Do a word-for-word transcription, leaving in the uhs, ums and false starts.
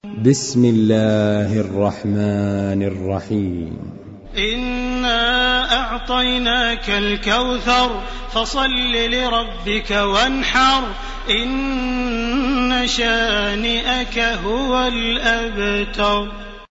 بسم الله الرحمن الرحيم. إنا أعطيناك الكوثر فصل لربك وانحر إن شانئك هو الأبتر.